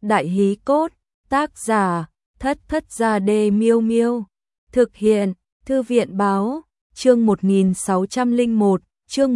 Đại hí cốt, tác giả, Thất Thất Gia Đê Miêu Miêu. Thực hiện, Thư viện báo, chương 1601, chương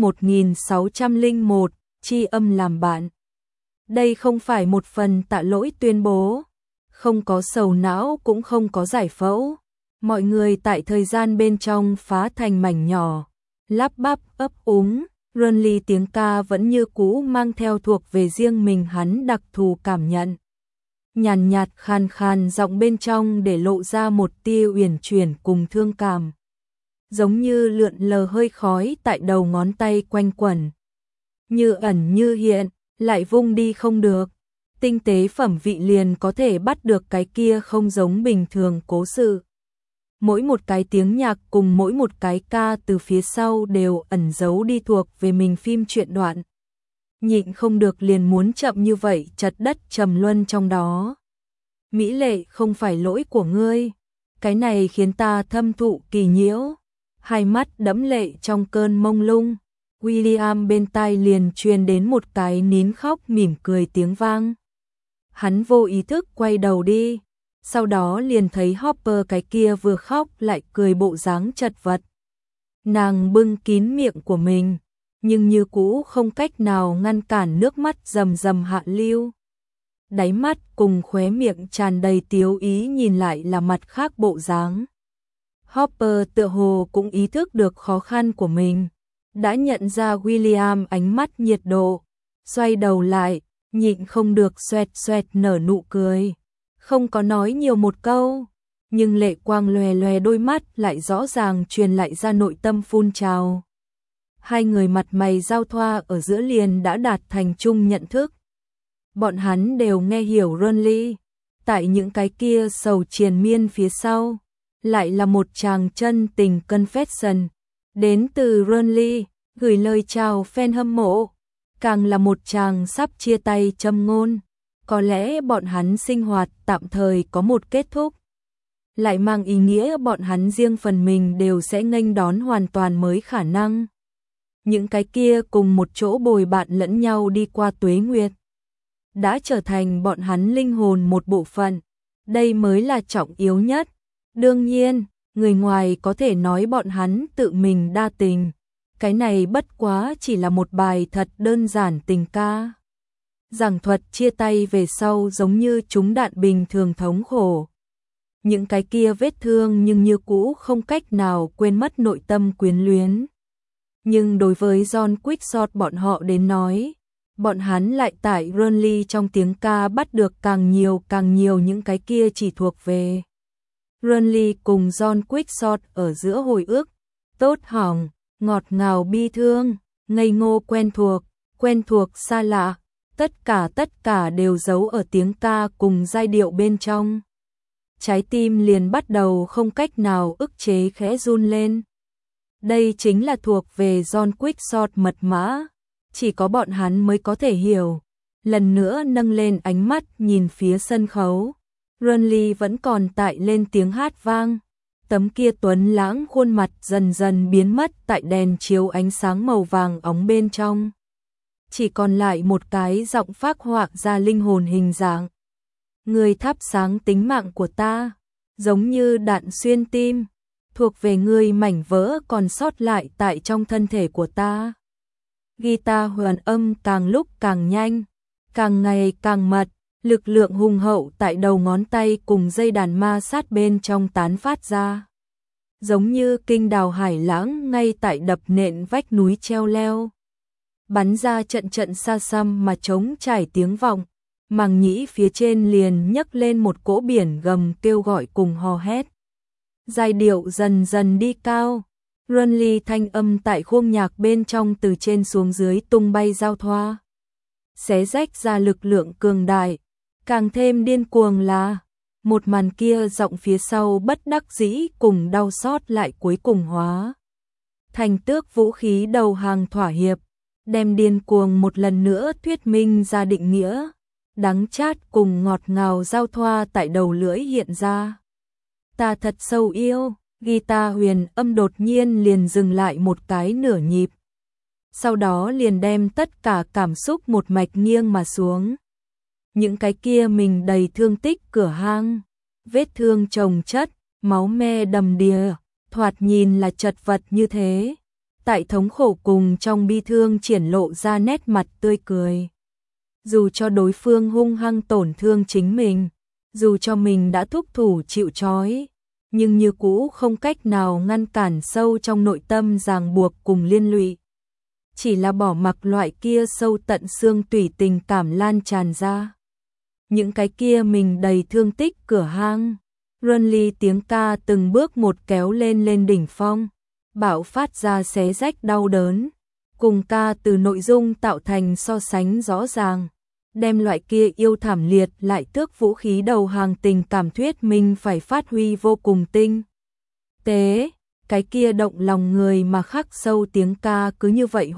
1601, tri âm làm bạn. Đây không phải một phần tạ lỗi tuyên bố, không có sầu não cũng không có giải phẫu. Mọi người tại thời gian bên trong phá thành mảnh nhỏ, lắp bắp ấp úng, Runly tiếng ca vẫn như cũ mang theo thuộc về riêng mình hắn đặc thù cảm nhận. Nhàn nhạt khàn khàn giọng bên trong để lộ ra một tia uyển chuyển cùng thương cảm. Giống như lượn lờ hơi khói tại đầu ngón tay quanh quẩn. Như ẩn như hiện, lại vung đi không được. Tinh tế phẩm vị liền có thể bắt được cái kia không giống bình thường cố sự. Mỗi một cái tiếng nhạc cùng mỗi một cái ca từ phía sau đều ẩn giấu đi thuộc về mình phim truyện đoạn. Nhịn không được liền muốn chậm như vậy chật đất trầm luân trong đó. Mỹ lệ không phải lỗi của ngươi. Cái này khiến ta thâm thụ kỳ nhiễu. Hai mắt đẫm lệ trong cơn mông lung. William bên tai liền truyền đến một cái nín khóc mỉm cười tiếng vang. Hắn vô ý thức quay đầu đi. Sau đó liền thấy Hopper cái kia vừa khóc lại cười bộ dáng chật vật. Nàng bưng kín miệng của mình, nhưng như cũ không cách nào ngăn cản nước mắt rầm rầm hạ lưu. Đáy mắt cùng khóe miệng tràn đầy tiếu ý nhìn lại là mặt khác bộ dáng. Hopper tựa hồ cũng ý thức được khó khăn của mình, đã nhận ra William ánh mắt nhiệt độ, xoay đầu lại, nhịn không được xoẹt xoẹt nở nụ cười. Không có nói nhiều một câu, nhưng lệ quang lòe lòe đôi mắt lại rõ ràng truyền lại ra nội tâm phun trào. Hai người mặt mày giao thoa ở giữa liền đã đạt thành chung nhận thức. Bọn hắn đều nghe hiểu Runly, tại những cái kia sầu triền miên phía sau, lại là một tràng chân tình confession, đến từ Runly, gửi lời chào fan hâm mộ, càng là một tràng sắp chia tay châm ngôn. Có lẽ bọn hắn sinh hoạt tạm thời có một kết thúc, lại mang ý nghĩa bọn hắn riêng phần mình đều sẽ nghênh đón hoàn toàn mới khả năng. Những cái kia cùng một chỗ bồi bạn lẫn nhau đi qua tuế nguyệt, đã trở thành bọn hắn linh hồn một bộ phận, đây mới là trọng yếu nhất. Đương nhiên, người ngoài có thể nói bọn hắn tự mình đa tình, cái này bất quá chỉ là một bài thật đơn giản tình ca. Giảng thuật chia tay về sau giống như trúng đạn bình thường thống khổ. Những cái kia vết thương nhưng như cũ không cách nào quên mất nội tâm quyến luyến. Nhưng đối với John Quickshot bọn họ đến nói, bọn hắn lại tại Runly trong tiếng ca bắt được càng nhiều những cái kia chỉ thuộc về Runly cùng John Quickshot ở giữa hồi ức, tốt hỏng, ngọt ngào bi thương, ngây ngô quen thuộc xa lạ. Tất cả đều giấu ở tiếng ca cùng giai điệu bên trong. Trái tim liền bắt đầu không cách nào ức chế khẽ run lên. Đây chính là thuộc về John Quickshot mật mã, chỉ có bọn hắn mới có thể hiểu. Lần nữa nâng lên ánh mắt nhìn phía sân khấu. Runly vẫn còn tại lên tiếng hát vang. Tấm kia tuấn lãng khuôn mặt dần dần biến mất tại đèn chiếu ánh sáng màu vàng óng bên trong. Chỉ còn lại một cái giọng phác họa ra linh hồn hình dạng. Người thắp sáng tính mạng của ta, giống như đạn xuyên tim, thuộc về người mảnh vỡ còn sót lại tại trong thân thể của ta. Guitar hoàn âm càng lúc càng nhanh, càng ngày càng mật, lực lượng hùng hậu tại đầu ngón tay cùng dây đàn ma sát bên trong tán phát ra. Giống như kinh đào hải lãng ngay tại đập nện vách núi treo leo. Bắn ra trận xa xăm mà trống trải tiếng vọng, màng nhĩ phía trên liền nhấc lên một cỗ biển gầm kêu gọi cùng hò hét. Giai điệu dần dần đi cao, Runly thanh âm tại khuôn nhạc bên trong từ trên xuống dưới tung bay giao thoa. Xé rách ra lực lượng cường đại, càng thêm điên cuồng là một màn kia giọng phía sau bất đắc dĩ cùng đau xót lại cuối cùng hóa thành tước vũ khí đầu hàng thỏa hiệp. Đem điên cuồng một lần nữa thuyết minh ra định nghĩa, đắng chát cùng ngọt ngào giao thoa tại đầu lưỡi hiện ra. Ta thật sâu yêu, guitar huyền âm đột nhiên liền dừng lại một cái nửa nhịp. Sau đó liền đem tất cả cảm xúc một mạch nghiêng mà xuống. những cái kia mình đầy thương tích cửa hang, vết thương chồng chất, máu me đầm đìa, thoạt nhìn là chật vật như thế. Tại thống khổ cùng trong bi thương triển lộ ra nét mặt tươi cười. Dù cho đối phương hung hăng tổn thương chính mình, dù cho mình đã thúc thủ chịu trói, nhưng như cũ không cách nào ngăn cản sâu trong nội tâm ràng buộc cùng liên lụy. Chỉ là bỏ mặc loại kia sâu tận xương tủy tình cảm lan tràn ra. Những cái kia mình đầy thương tích cửa hang, Runly tiếng ca từng bước một kéo lên đỉnh phong, bạo phát ra xé rách đau đớn, cùng ca từ nội dung tạo thành so sánh rõ ràng, đem loại kia yêu thảm liệt lại tước vũ khí đầu hàng tình cảm thuyết minh phải phát huy vô cùng tinh tế, cái kia động lòng người mà khắc sâu tiếng ca cứ như vậy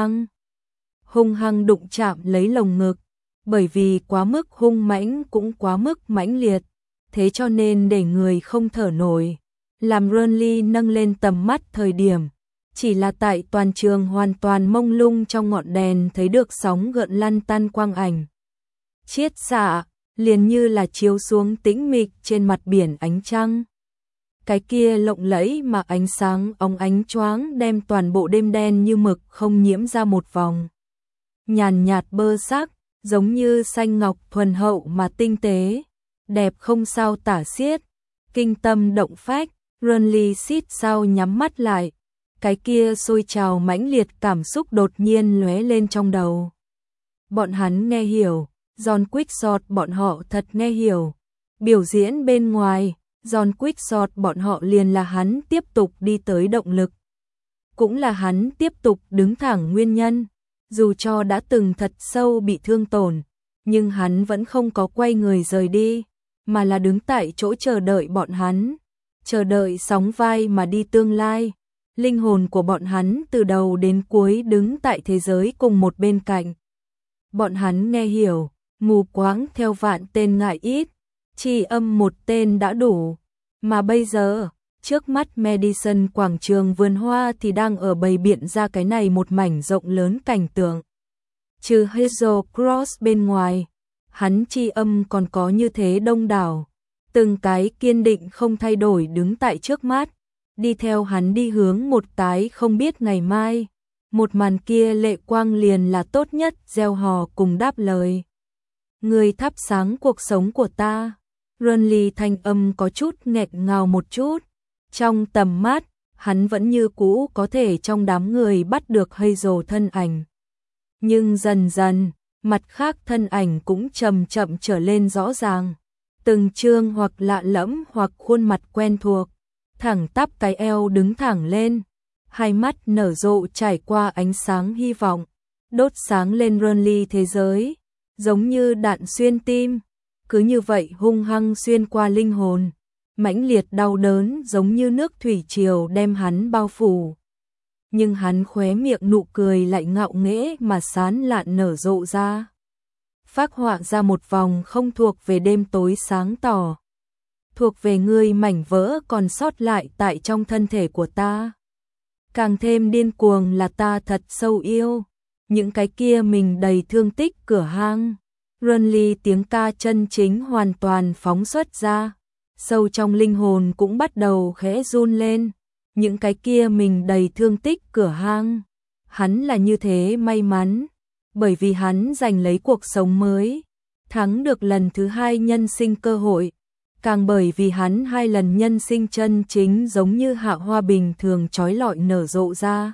hung hăng đụng chạm lấy lồng ngực, bởi vì quá mức hung mãnh cũng quá mức mãnh liệt, thế cho nên để người không thở nổi. Làm Runly nâng lên tầm mắt thời điểm, chỉ là tại toàn trường hoàn toàn mông lung trong ngọn đèn thấy được sóng gợn lăn tăn quang ảnh. Chiết xạ, liền như là chiếu xuống tĩnh mịch trên mặt biển ánh trăng. Cái kia lộng lẫy mà ánh sáng óng ánh choáng đem toàn bộ đêm đen như mực không nhiễm ra một vòng. Nhàn nhạt bơ sắc, giống như xanh ngọc thuần hậu mà tinh tế, đẹp không sao tả xiết, kinh tâm động phách. Runly xít sao nhắm mắt lại, cái kia sôi trào mãnh liệt cảm xúc đột nhiên lóe lên trong đầu. Bọn hắn nghe hiểu, John Quickshot bọn họ thật nghe hiểu. Biểu diễn bên ngoài, John Quickshot bọn họ liền là hắn tiếp tục đi tới động lực. Cũng là hắn tiếp tục đứng thẳng nguyên nhân. Dù cho đã từng thật sâu bị thương tổn, nhưng hắn vẫn không có quay người rời đi, mà là đứng tại chỗ chờ đợi bọn hắn. Chờ đợi sóng vai mà đi tương lai. Linh hồn của bọn hắn từ đầu đến cuối đứng tại thế giới cùng một bên cạnh. Bọn hắn nghe hiểu, mù quáng theo vạn tên ngại ít, chỉ âm một tên đã đủ. Mà bây giờ, trước mắt Madison quảng trường vườn hoa thì đang ở bày biện ra cái này một mảnh rộng lớn cảnh tượng. Trừ Hazel Cross bên ngoài, hắn chi âm còn có như thế đông đảo. Từng cái kiên định không thay đổi đứng tại trước mắt, đi theo hắn đi hướng một cái không biết ngày mai. Một màn kia lệ quang liền là tốt nhất gieo hò cùng đáp lời. Người thắp sáng cuộc sống của ta. Runly thanh âm có chút nghẹt ngào một chút. Trong tầm mắt, hắn vẫn như cũ có thể trong đám người bắt được Hazel thân ảnh. Nhưng dần dần, mặt khác thân ảnh cũng chậm chậm trở lên rõ ràng. Từng chương hoặc lạ lẫm hoặc khuôn mặt quen thuộc, thẳng tắp cái eo đứng thẳng lên, hai mắt nở rộ trải qua ánh sáng hy vọng, đốt sáng lên Runly thế giới, giống như đạn xuyên tim, cứ như vậy hung hăng xuyên qua linh hồn, mãnh liệt đau đớn giống như nước thủy triều đem hắn bao phủ. Nhưng hắn khóe miệng nụ cười lại ngạo nghễ mà sán lạn nở rộ ra. Phác họa ra một vòng không thuộc về đêm tối sáng tỏ, thuộc về ngươi mảnh vỡ còn sót lại tại trong thân thể của ta. Càng thêm điên cuồng là ta thật sâu yêu, những cái kia mình đầy thương tích cửa hang. Runly tiếng ca chân chính hoàn toàn phóng xuất ra, sâu trong linh hồn cũng bắt đầu khẽ run lên, những cái kia mình đầy thương tích cửa hang. Hắn là như thế may mắn, bởi vì hắn giành lấy cuộc sống mới, thắng được lần thứ hai nhân sinh cơ hội, càng bởi vì hắn hai lần nhân sinh chân chính giống như hạ hoa bình thường chói lọi nở rộ ra.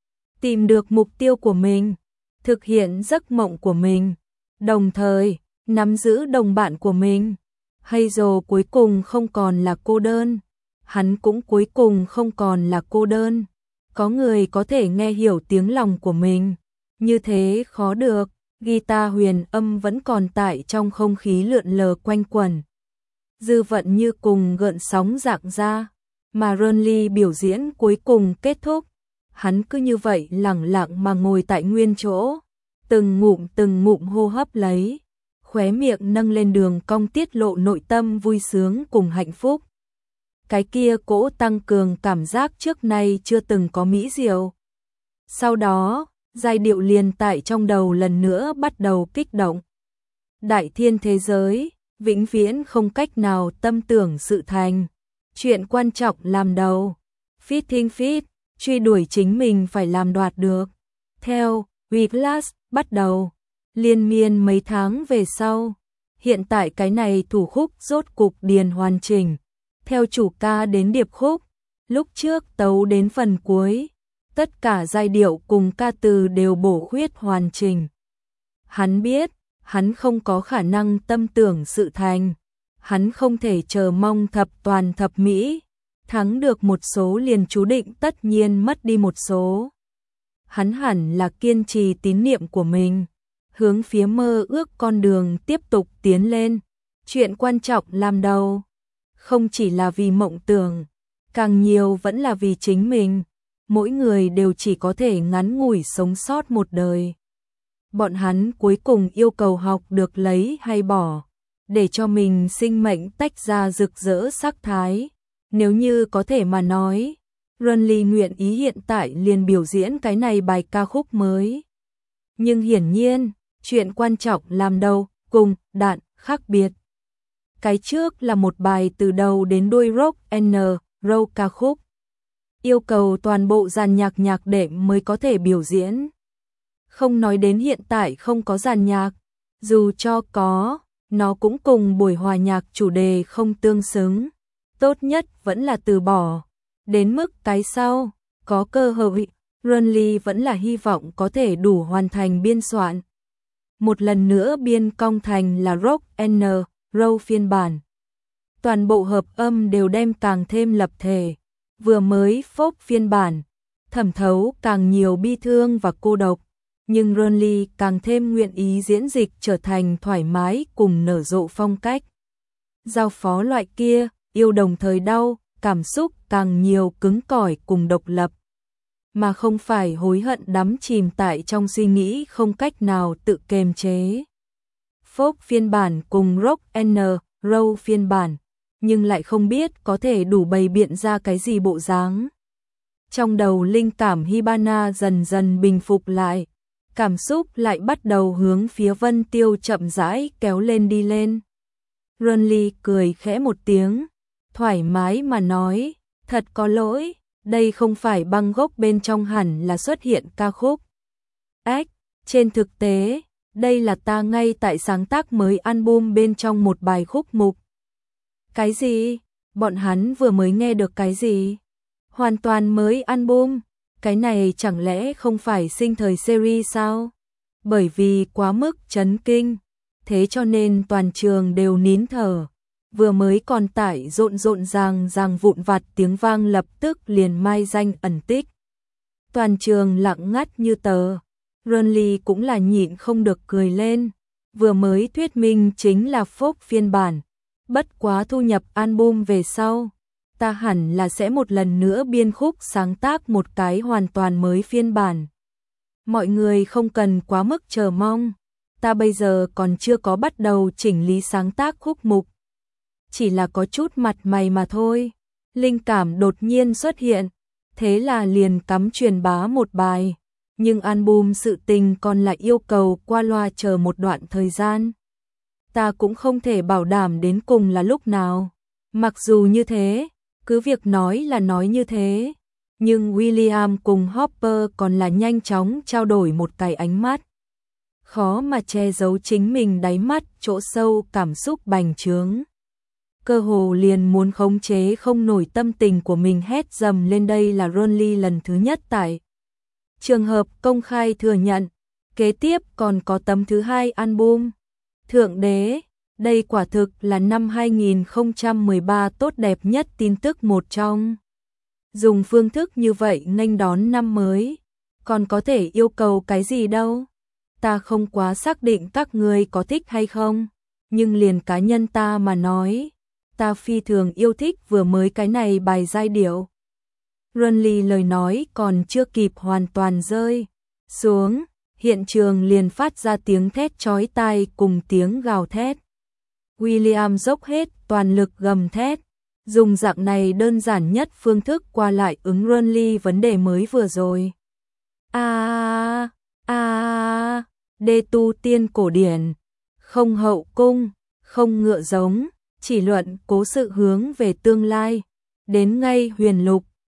Tìm được mục tiêu của mình, thực hiện giấc mộng của mình, đồng thời nắm giữ đồng bạn của mình. Hazel cuối cùng không còn là cô đơn, hắn cũng cuối cùng không còn là cô đơn. Có người có thể nghe hiểu tiếng lòng của mình. Như thế khó được, guitar huyền âm vẫn còn tại trong không khí lượn lờ quanh quẩn. Dư vận như cùng gợn sóng rạng ra, mà Runly biểu diễn cuối cùng kết thúc. Hắn cứ như vậy lẳng lặng mà ngồi tại nguyên chỗ, từng ngụm hô hấp lấy, khóe miệng nâng lên đường cong tiết lộ nội tâm vui sướng cùng hạnh phúc. Cái kia cỗ tăng cường cảm giác trước nay chưa từng có mỹ diệu. Sau đó, giai điệu liền tại trong đầu lần nữa bắt đầu kích động. đại thiên thế giới, vĩnh viễn không cách nào tâm tưởng sự thành. Chuyện quan trọng làm đầu. Fitting fit, truy đuổi chính mình phải làm đoạt được. Theo Whiplash bắt đầu, liên miên mấy tháng về sau. Hiện tại cái này thủ khúc rốt cục điền hoàn chỉnh. Theo chủ ca đến điệp khúc, lúc trước tấu đến phần cuối, tất cả giai điệu cùng ca từ đều bổ khuyết hoàn chỉnh. Hắn biết, hắn không có khả năng tâm tưởng sự thành. Hắn không thể chờ mong thập toàn thập mỹ. Thắng được một số liền chú định tất nhiên mất đi một số. Hắn hẳn là kiên trì tín niệm của mình, hướng phía mơ ước con đường tiếp tục tiến lên. Chuyện quan trọng làm đầu, không chỉ là vì mộng tưởng, càng nhiều vẫn là vì chính mình. Mỗi người đều chỉ có thể ngắn ngủi sống sót một đời. Bọn hắn cuối cùng yêu cầu học được lấy hay bỏ, để cho mình sinh mệnh tách ra rực rỡ sắc thái. Nếu như có thể mà nói, Runly nguyện ý hiện tại liền biểu diễn cái này bài ca khúc mới. Nhưng hiển nhiên, chuyện quan trọng làm đầu, cùng, đạn, khác biệt. Cái trước là một bài từ đầu đến đuôi rock and roll ca khúc. Yêu cầu toàn bộ dàn nhạc đệm mới có thể biểu diễn. Không nói đến hiện tại không có dàn nhạc, dù cho có, nó cũng cùng buổi hòa nhạc chủ đề không tương xứng. Tốt nhất vẫn là từ bỏ. Đến mức cái sau, có cơ hội, Runly vẫn là hy vọng có thể đủ hoàn thành biên soạn. Một lần nữa biên cong thành là rock and roll phiên bản. Toàn bộ hợp âm đều đem càng thêm lập thể. Vừa mới folk phiên bản, thẩm thấu càng nhiều bi thương và cô độc. Nhưng Runly càng thêm nguyện ý diễn dịch trở thành thoải mái cùng nở rộ phong cách. Giao phó loại kia, yêu đồng thời đau, cảm xúc càng nhiều cứng cỏi cùng độc lập. Mà không phải hối hận đắm chìm tại trong suy nghĩ không cách nào tự kiềm chế. Folk phiên bản cùng rock and roll phiên bản, nhưng lại không biết có thể đủ bày biện ra cái gì bộ dáng. Trong đầu linh cảm Hibana dần dần bình phục lại, cảm xúc lại bắt đầu hướng phía Vân Tiêu chậm rãi kéo lên đi lên. Runly cười khẽ một tiếng, thoải mái mà nói, thật có lỗi, đây không phải băng gốc bên trong hẳn là xuất hiện ca khúc. Trên thực tế, đây là ta ngay tại sáng tác mới album bên trong một bài khúc mục. Cái gì? Bọn hắn vừa mới nghe được cái gì? Hoàn toàn mới album, cái này chẳng lẽ không phải sinh thời series sao? Bởi vì quá mức chấn kinh, thế cho nên toàn trường đều nín thở. Vừa mới còn tải rộn ràng vụn vặt tiếng vang lập tức liền mai danh ẩn tích. Toàn trường lặng ngắt như tờ. Runly cũng là nhịn không được cười lên. Vừa mới thuyết minh chính là folk phiên bản. Bất quá thu nhập album về sau, ta hẳn là sẽ một lần nữa biên khúc sáng tác một cái hoàn toàn mới phiên bản. Mọi người không cần quá mức chờ mong. Ta bây giờ còn chưa có bắt đầu chỉnh lý sáng tác khúc mục. Chỉ là có chút mặt mày mà thôi. Linh cảm đột nhiên xuất hiện, thế là liền cắm truyền bá một bài. Nhưng album sự tình còn lại yêu cầu qua loa chờ một đoạn thời gian. Ta cũng không thể bảo đảm đến cùng là lúc nào. Mặc dù như thế, cứ việc nói là nói như thế, nhưng William cùng Hopper còn là nhanh chóng trao đổi một cái ánh mắt. Khó mà che giấu chính mình đáy mắt chỗ sâu cảm xúc bành trướng. Cơ hồ liền muốn khống chế không nổi tâm tình của mình hét dầm lên. Đây là Runly lần thứ nhất tại trường hợp công khai thừa nhận. Kế tiếp còn có tấm thứ hai album. Thượng đế, đây quả thực là năm 2013 tốt đẹp nhất tin tức một trong. Dùng phương thức như vậy nghênh đón năm mới, còn có thể yêu cầu cái gì đâu. Ta không quá xác định các người có thích hay không, nhưng liền cá nhân ta mà nói, ta phi thường yêu thích vừa mới cái này bài giai điệu. Runly lời nói còn chưa kịp hoàn toàn rơi xuống, hiện trường liền phát ra tiếng thét chói tai cùng tiếng gào thét. William dốc hết toàn lực gầm thét, dùng dạng này đơn giản nhất phương thức qua lại ứng Runly vấn đề mới vừa rồi. Đê tu tiên cổ điển, không hậu cung, không ngựa giống, chỉ luận cố sự hướng về tương lai. Đến ngay huyền lục,